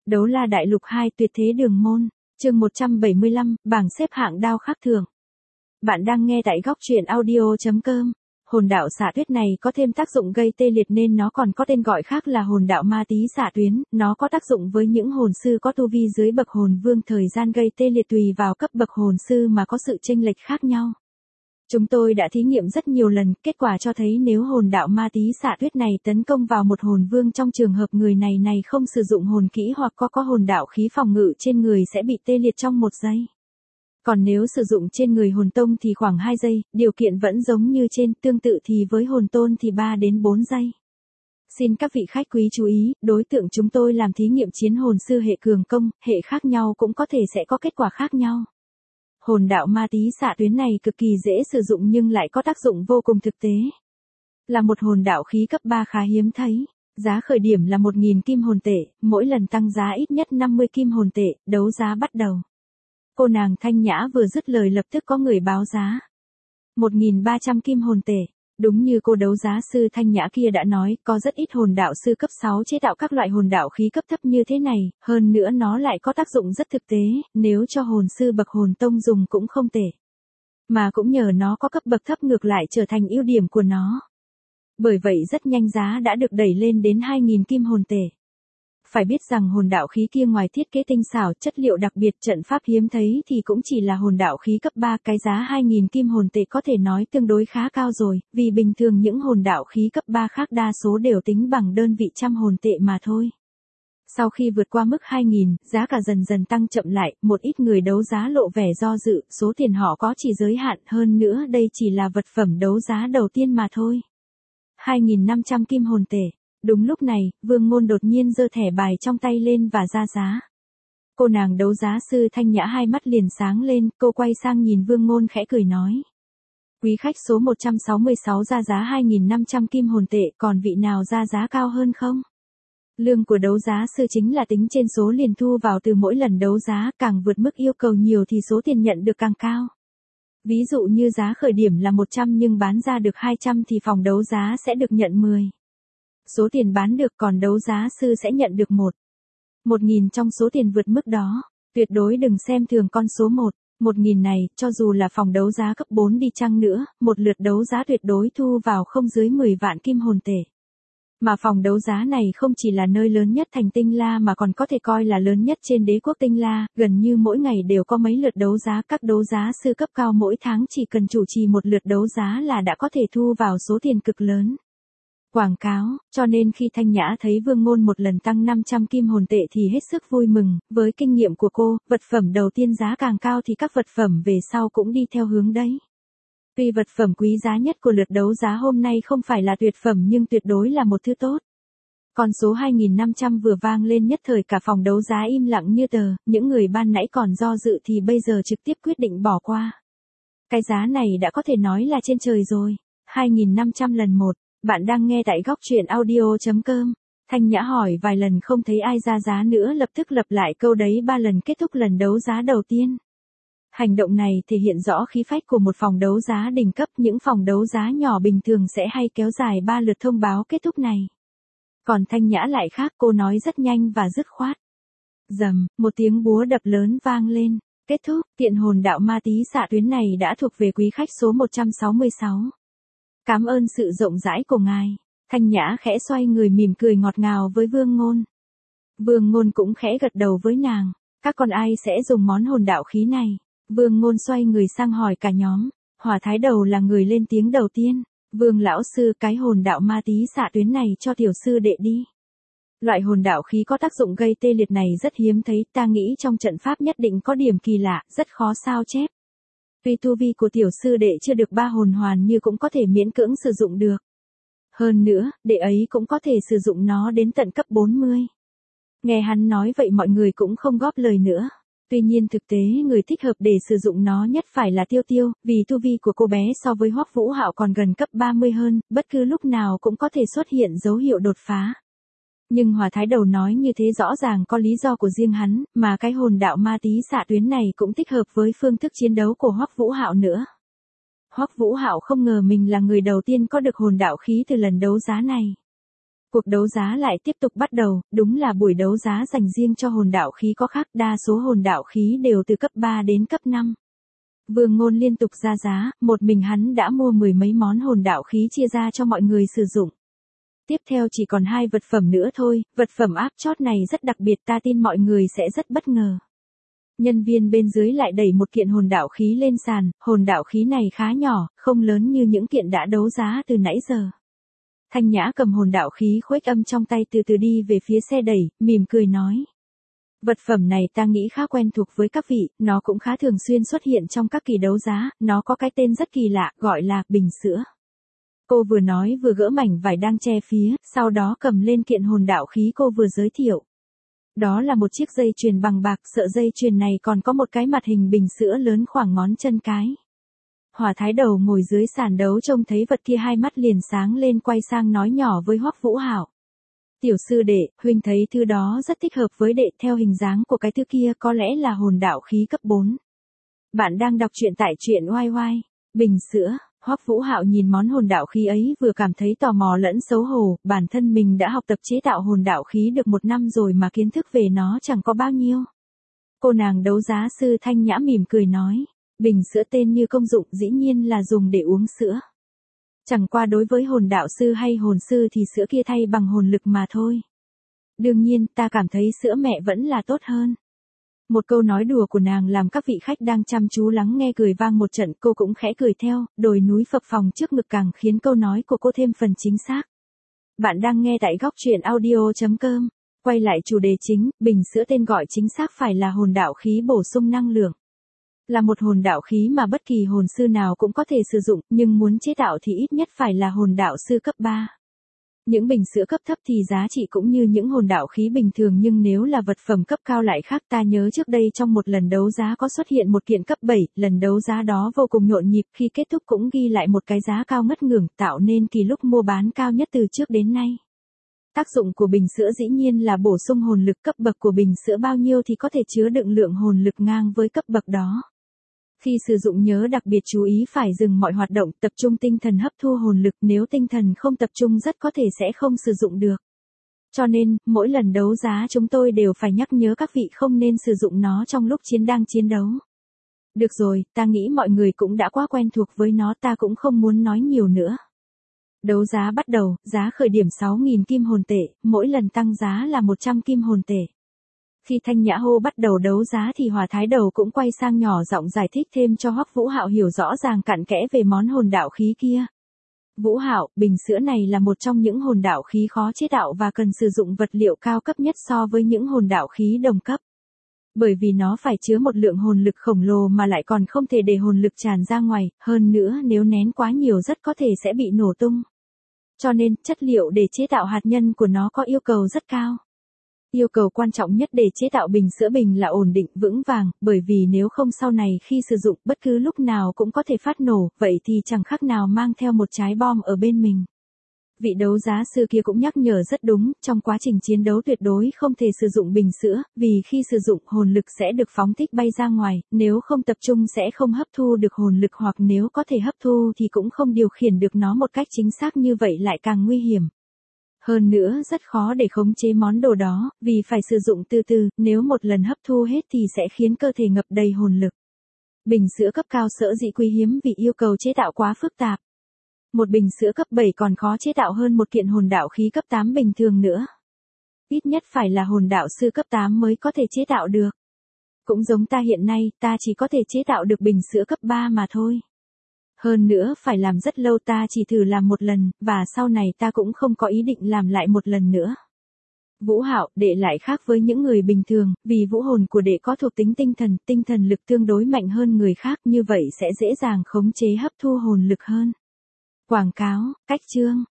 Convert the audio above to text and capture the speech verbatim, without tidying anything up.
Đấu la đại lục hai tuyệt thế đường môn, chương một trăm bảy mươi lăm, bảng xếp hạng đao khắc thường. Bạn đang nghe tại góc truyện audio chấm com. Hồn đạo xạ tuyết này có thêm tác dụng gây tê liệt nên nó còn có tên gọi khác là hồn đạo ma tí xạ tuyến, nó có tác dụng với những hồn sư có tu vi dưới bậc hồn vương, thời gian gây tê liệt tùy vào cấp bậc hồn sư mà có sự chênh lệch khác nhau. Chúng tôi đã thí nghiệm rất nhiều lần, kết quả cho thấy nếu hồn đạo ma tí xạ tuyết này tấn công vào một hồn vương trong trường hợp người này này không sử dụng hồn kỹ hoặc có có hồn đạo khí phòng ngự trên người sẽ bị tê liệt trong một giây. Còn nếu sử dụng trên người hồn tông thì khoảng hai giây, điều kiện vẫn giống như trên, tương tự thì với hồn tôn thì ba đến bốn giây. Xin các vị khách quý chú ý, đối tượng chúng tôi làm thí nghiệm chiến hồn sư hệ cường công, hệ khác nhau cũng có thể sẽ có kết quả khác nhau. Hồn đạo ma tí xạ tuyến này cực kỳ dễ sử dụng nhưng lại có tác dụng vô cùng thực tế. Là một hồn đạo khí cấp ba khá hiếm thấy, giá khởi điểm là một nghìn kim hồn tệ, mỗi lần tăng giá ít nhất năm mươi kim hồn tệ, đấu giá bắt đầu. Cô nàng Thanh Nhã vừa dứt lời lập tức có người báo giá. một nghìn ba trăm kim hồn tệ. Đúng như cô đấu giá sư Thanh Nhã kia đã nói, có rất ít hồn đạo sư cấp sáu chế tạo các loại hồn đạo khí cấp thấp như thế này, hơn nữa nó lại có tác dụng rất thực tế, nếu cho hồn sư bậc hồn tông dùng cũng không tệ. Mà cũng nhờ nó có cấp bậc thấp ngược lại trở thành ưu điểm của nó. Bởi vậy rất nhanh giá đã được đẩy lên đến hai nghìn kim hồn tệ. Phải biết rằng hồn đạo khí kia ngoài thiết kế tinh xảo, chất liệu đặc biệt, trận pháp hiếm thấy thì cũng chỉ là hồn đạo khí cấp ba, cái giá hai nghìn kim hồn tệ có thể nói tương đối khá cao rồi, vì bình thường những hồn đạo khí cấp ba khác đa số đều tính bằng đơn vị trăm hồn tệ mà thôi. Sau khi vượt qua mức hai nghìn, giá cả dần dần tăng chậm lại, một ít người đấu giá lộ vẻ do dự, số tiền họ có chỉ giới hạn, hơn nữa đây chỉ là vật phẩm đấu giá đầu tiên mà thôi. hai nghìn năm trăm kim hồn tệ. Đúng lúc này, Vương Ngôn đột nhiên giơ thẻ bài trong tay lên và ra giá. Cô nàng đấu giá sư Thanh Nhã hai mắt liền sáng lên, cô quay sang nhìn Vương Ngôn khẽ cười nói. Quý khách số một trăm sáu mươi sáu ra giá hai nghìn năm trăm kim hồn tệ, còn vị nào ra giá cao hơn không? Lương của đấu giá sư chính là tính trên số liền thu vào từ mỗi lần đấu giá, càng vượt mức yêu cầu nhiều thì số tiền nhận được càng cao. Ví dụ như giá khởi điểm là một trăm nhưng bán ra được hai trăm thì phòng đấu giá sẽ được nhận mười. Số tiền bán được còn đấu giá sư sẽ nhận được một. một nghìn trong số tiền vượt mức đó. Tuyệt đối đừng xem thường con số một. một nghìn này, cho dù là phòng đấu giá cấp bốn đi chăng nữa, một lượt đấu giá tuyệt đối thu vào không dưới mười vạn kim hồn tệ. Mà phòng đấu giá này không chỉ là nơi lớn nhất thành Tinh La mà còn có thể coi là lớn nhất trên đế quốc Tinh La, gần như mỗi ngày đều có mấy lượt đấu giá, các đấu giá sư cấp cao mỗi tháng chỉ cần chủ trì một lượt đấu giá là đã có thể thu vào số tiền cực lớn. Quảng cáo, cho nên khi Thanh Nhã thấy Vương Ngôn một lần tăng năm trăm kim hồn tệ thì hết sức vui mừng, với kinh nghiệm của cô, vật phẩm đầu tiên giá càng cao thì các vật phẩm về sau cũng đi theo hướng đấy. Tuy vật phẩm quý giá nhất của lượt đấu giá hôm nay không phải là tuyệt phẩm nhưng tuyệt đối là một thứ tốt. Con số hai nghìn năm trăm vừa vang lên nhất thời cả phòng đấu giá im lặng như tờ, những người ban nãy còn do dự thì bây giờ trực tiếp quyết định bỏ qua. Cái giá này đã có thể nói là trên trời rồi, hai nghìn năm trăm lần một. Bạn đang nghe tại góc truyện audio chấm com. Thanh Nhã hỏi vài lần không thấy ai ra giá nữa lập tức lặp lại câu đấy ba lần kết thúc lần đấu giá đầu tiên. Hành động này thể hiện rõ khí phách của một phòng đấu giá đỉnh cấp, những phòng đấu giá nhỏ bình thường sẽ hay kéo dài ba lượt thông báo kết thúc này. Còn Thanh Nhã lại khác, cô nói rất nhanh và dứt khoát. Rầm, một tiếng búa đập lớn vang lên. Kết thúc, kiện hồn đạo ma tí xạ tuyến này đã thuộc về quý khách số một trăm sáu mươi sáu. Cảm ơn sự rộng rãi của ngài. Thanh Nhã khẽ xoay người mỉm cười ngọt ngào với Vương Ngôn. Vương Ngôn cũng khẽ gật đầu với nàng. Các con ai sẽ dùng món hồn đạo khí này? Vương Ngôn xoay người sang hỏi cả nhóm. Hỏa Thái Đầu là người lên tiếng đầu tiên. Vương lão sư, cái hồn đạo ma tí xạ tuyến này cho tiểu sư đệ đi. Loại hồn đạo khí có tác dụng gây tê liệt này rất hiếm thấy, ta nghĩ trong trận pháp nhất định có điểm kỳ lạ, rất khó sao chép. Tuy tu vi của tiểu sư đệ chưa được ba hồn hoàn như cũng có thể miễn cưỡng sử dụng được. Hơn nữa, đệ ấy cũng có thể sử dụng nó đến tận cấp bốn mươi. Nghe hắn nói vậy mọi người cũng không góp lời nữa. Tuy nhiên thực tế người thích hợp để sử dụng nó nhất phải là Tiêu Tiêu, vì tu vi của cô bé so với Hoắc Vũ Hạo còn gần cấp ba mươi hơn, bất cứ lúc nào cũng có thể xuất hiện dấu hiệu đột phá. Nhưng Hỏa Thái Đầu nói như thế rõ ràng có lý do của riêng hắn, mà cái hồn đạo ma tí xạ tuyến này cũng thích hợp với phương thức chiến đấu của Hoắc Vũ Hạo nữa. Hoắc Vũ Hạo không ngờ mình là người đầu tiên có được hồn đạo khí từ lần đấu giá này. Cuộc đấu giá lại tiếp tục bắt đầu, đúng là buổi đấu giá dành riêng cho hồn đạo khí có khác, đa số hồn đạo khí đều từ cấp ba đến cấp năm. Vương Ngôn liên tục ra giá, một mình hắn đã mua mười mấy món hồn đạo khí chia ra cho mọi người sử dụng. Tiếp theo chỉ còn hai vật phẩm nữa thôi, vật phẩm áp chót này rất đặc biệt, ta tin mọi người sẽ rất bất ngờ. Nhân viên bên dưới lại đẩy một kiện hồn đạo khí lên sàn, hồn đạo khí này khá nhỏ, không lớn như những kiện đã đấu giá từ nãy giờ. Thanh Nhã cầm hồn đạo khí khuếch âm trong tay từ từ đi về phía xe đẩy, mỉm cười nói. Vật phẩm này ta nghĩ khá quen thuộc với các vị, nó cũng khá thường xuyên xuất hiện trong các kỳ đấu giá, nó có cái tên rất kỳ lạ, gọi là bình sữa. Cô vừa nói vừa gỡ mảnh vải đang che phía, sau đó cầm lên kiện hồn đạo khí cô vừa giới thiệu. Đó là một chiếc dây chuyền bằng bạc, sợi dây chuyền này còn có một cái mặt hình bình sữa lớn khoảng ngón chân cái. Hỏa Thái Đầu ngồi dưới sàn đấu trông thấy vật kia hai mắt liền sáng lên, quay sang nói nhỏ với Hoắc Vũ Hạo. Tiểu sư đệ, huynh thấy thứ đó rất thích hợp với đệ, theo hình dáng của cái thứ kia có lẽ là hồn đạo khí cấp bốn. Bạn đang đọc truyện tại truyện oai oai. Bình sữa, Hoắc Vũ Hạo nhìn món hồn đạo khí ấy vừa cảm thấy tò mò lẫn xấu hổ, bản thân mình đã học tập chế tạo hồn đạo khí được một năm rồi mà kiến thức về nó chẳng có bao nhiêu. Cô nàng đấu giá sư Thanh Nhã mỉm cười nói, bình sữa tên như công dụng dĩ nhiên là dùng để uống sữa. Chẳng qua đối với hồn đạo sư hay hồn sư thì sữa kia thay bằng hồn lực mà thôi. Đương nhiên ta cảm thấy sữa mẹ vẫn là tốt hơn. Một câu nói đùa của nàng làm các vị khách đang chăm chú lắng nghe cười vang một trận, cô cũng khẽ cười theo, đồi núi phập phồng trước ngực càng khiến câu nói của cô thêm phần chính xác. Bạn đang nghe tại góc truyện audio chấm com. Quay lại chủ đề chính, bình sữa tên gọi chính xác phải là hồn đạo khí bổ sung năng lượng. Là một hồn đạo khí mà bất kỳ hồn sư nào cũng có thể sử dụng, nhưng muốn chế tạo thì ít nhất phải là hồn đạo sư cấp ba. Những bình sữa cấp thấp thì giá trị cũng như những hồn đạo khí bình thường, nhưng nếu là vật phẩm cấp cao lại khác. Ta nhớ trước đây trong một lần đấu giá có xuất hiện một kiện cấp bảy, lần đấu giá đó vô cùng nhộn nhịp, khi kết thúc cũng ghi lại một cái giá cao ngất ngưởng, tạo nên kỷ lục mua bán cao nhất từ trước đến nay. Tác dụng của bình sữa dĩ nhiên là bổ sung hồn lực, cấp bậc của bình sữa bao nhiêu thì có thể chứa đựng lượng hồn lực ngang với cấp bậc đó. Khi sử dụng nhớ đặc biệt chú ý phải dừng mọi hoạt động, tập trung tinh thần hấp thu hồn lực, nếu tinh thần không tập trung rất có thể sẽ không sử dụng được. Cho nên, mỗi lần đấu giá chúng tôi đều phải nhắc nhớ các vị không nên sử dụng nó trong lúc chiến đang chiến đấu. Được rồi, ta nghĩ mọi người cũng đã quá quen thuộc với nó, ta cũng không muốn nói nhiều nữa. Đấu giá bắt đầu, giá khởi điểm sáu nghìn kim hồn tệ, mỗi lần tăng giá là một trăm kim hồn tệ. Khi Thanh Nhã hô bắt đầu đấu giá thì Hỏa Thái Đầu cũng quay sang nhỏ giọng giải thích thêm cho Hoắc Vũ Hạo hiểu rõ ràng cặn kẽ về món hồn đạo khí kia. Vũ Hạo, bình sữa này là một trong những hồn đạo khí khó chế tạo và cần sử dụng vật liệu cao cấp nhất so với những hồn đạo khí đồng cấp. Bởi vì nó phải chứa một lượng hồn lực khổng lồ mà lại còn không thể để hồn lực tràn ra ngoài, hơn nữa nếu nén quá nhiều rất có thể sẽ bị nổ tung. Cho nên, chất liệu để chế tạo hạt nhân của nó có yêu cầu rất cao. Yêu cầu quan trọng nhất để chế tạo bình sữa bình là ổn định, vững vàng, bởi vì nếu không sau này khi sử dụng bất cứ lúc nào cũng có thể phát nổ, vậy thì chẳng khác nào mang theo một trái bom ở bên mình. Vị đấu giá sư kia cũng nhắc nhở rất đúng, trong quá trình chiến đấu tuyệt đối không thể sử dụng bình sữa, vì khi sử dụng hồn lực sẽ được phóng thích bay ra ngoài, nếu không tập trung sẽ không hấp thu được hồn lực, hoặc nếu có thể hấp thu thì cũng không điều khiển được nó một cách chính xác, như vậy lại càng nguy hiểm. Hơn nữa rất khó để khống chế món đồ đó, vì phải sử dụng từ từ, nếu một lần hấp thu hết thì sẽ khiến cơ thể ngập đầy hồn lực. Bình sữa cấp cao sở dĩ quý hiếm vì yêu cầu chế tạo quá phức tạp. Một bình sữa cấp bảy còn khó chế tạo hơn một kiện hồn đạo khí cấp tám bình thường nữa. Ít nhất phải là hồn đạo sư cấp tám mới có thể chế tạo được. Cũng giống ta hiện nay, ta chỉ có thể chế tạo được bình sữa cấp ba mà thôi. Hơn nữa phải làm rất lâu, ta chỉ thử làm một lần, và sau này ta cũng không có ý định làm lại một lần nữa. Vũ Hạo, đệ lại khác với những người bình thường, vì vũ hồn của đệ có thuộc tính tinh thần, tinh thần lực tương đối mạnh hơn người khác, như vậy sẽ dễ dàng khống chế hấp thu hồn lực hơn. Quảng cáo, cách chương,